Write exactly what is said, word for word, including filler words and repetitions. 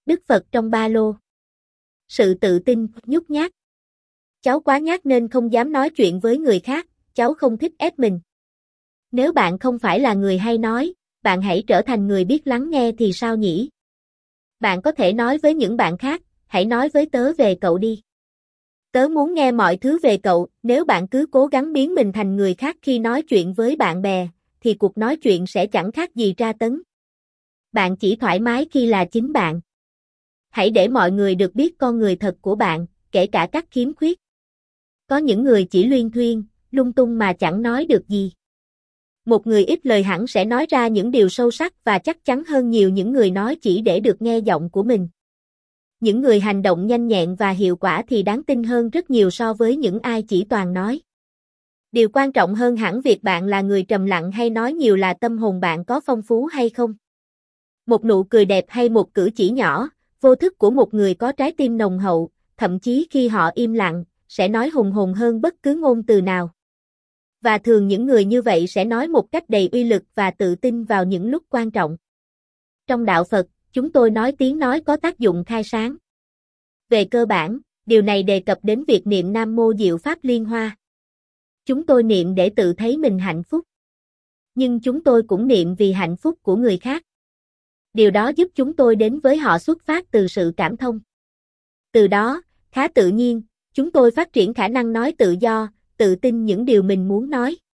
Đức Phật trong ba lô. Sự tự tin, nhút nhát. Cháu quá nhát nên không dám nói chuyện với người khác, cháu không thích ép mình. Nếu bạn không phải là người hay nói, bạn hãy trở thành người biết lắng nghe thì sao nhỉ? Bạn có thể nói với những bạn khác, hãy nói với tớ về cậu đi. Tớ muốn nghe mọi thứ về cậu, nếu bạn cứ cố gắng biến mình thành người khác khi nói chuyện với bạn bè, thì cuộc nói chuyện sẽ chẳng khác gì tra tấn. Bạn chỉ thoải mái khi là chính bạn. Hãy để mọi người được biết con người thật của bạn, kể cả các khiếm khuyết. Có những người chỉ luyên thuyên, lung tung mà chẳng nói được gì. Một người ít lời hẳn sẽ nói ra những điều sâu sắc và chắc chắn hơn nhiều những người nói chỉ để được nghe giọng của mình. Những người hành động nhanh nhẹn và hiệu quả thì đáng tin hơn rất nhiều so với những ai chỉ toàn nói. Điều quan trọng hơn hẳn việc bạn là người trầm lặng hay nói nhiều là tâm hồn bạn có phong phú hay không. Một nụ cười đẹp hay một cử chỉ nhỏ, vô thức của một người có trái tim nồng hậu, thậm chí khi họ im lặng, sẽ nói hùng hồn hơn bất cứ ngôn từ nào. Và thường những người như vậy sẽ nói một cách đầy uy lực và tự tin vào những lúc quan trọng. Trong đạo Phật, chúng tôi nói tiếng nói có tác dụng khai sáng. Về cơ bản, điều này đề cập đến việc niệm Nam Mô Diệu Pháp Liên Hoa. Chúng tôi niệm để tự thấy mình hạnh phúc. Nhưng chúng tôi cũng niệm vì hạnh phúc của người khác. Điều đó giúp chúng tôi đến với họ xuất phát từ sự cảm thông. Từ đó, khá tự nhiên, chúng tôi phát triển khả năng nói tự do, tự tin những điều mình muốn nói.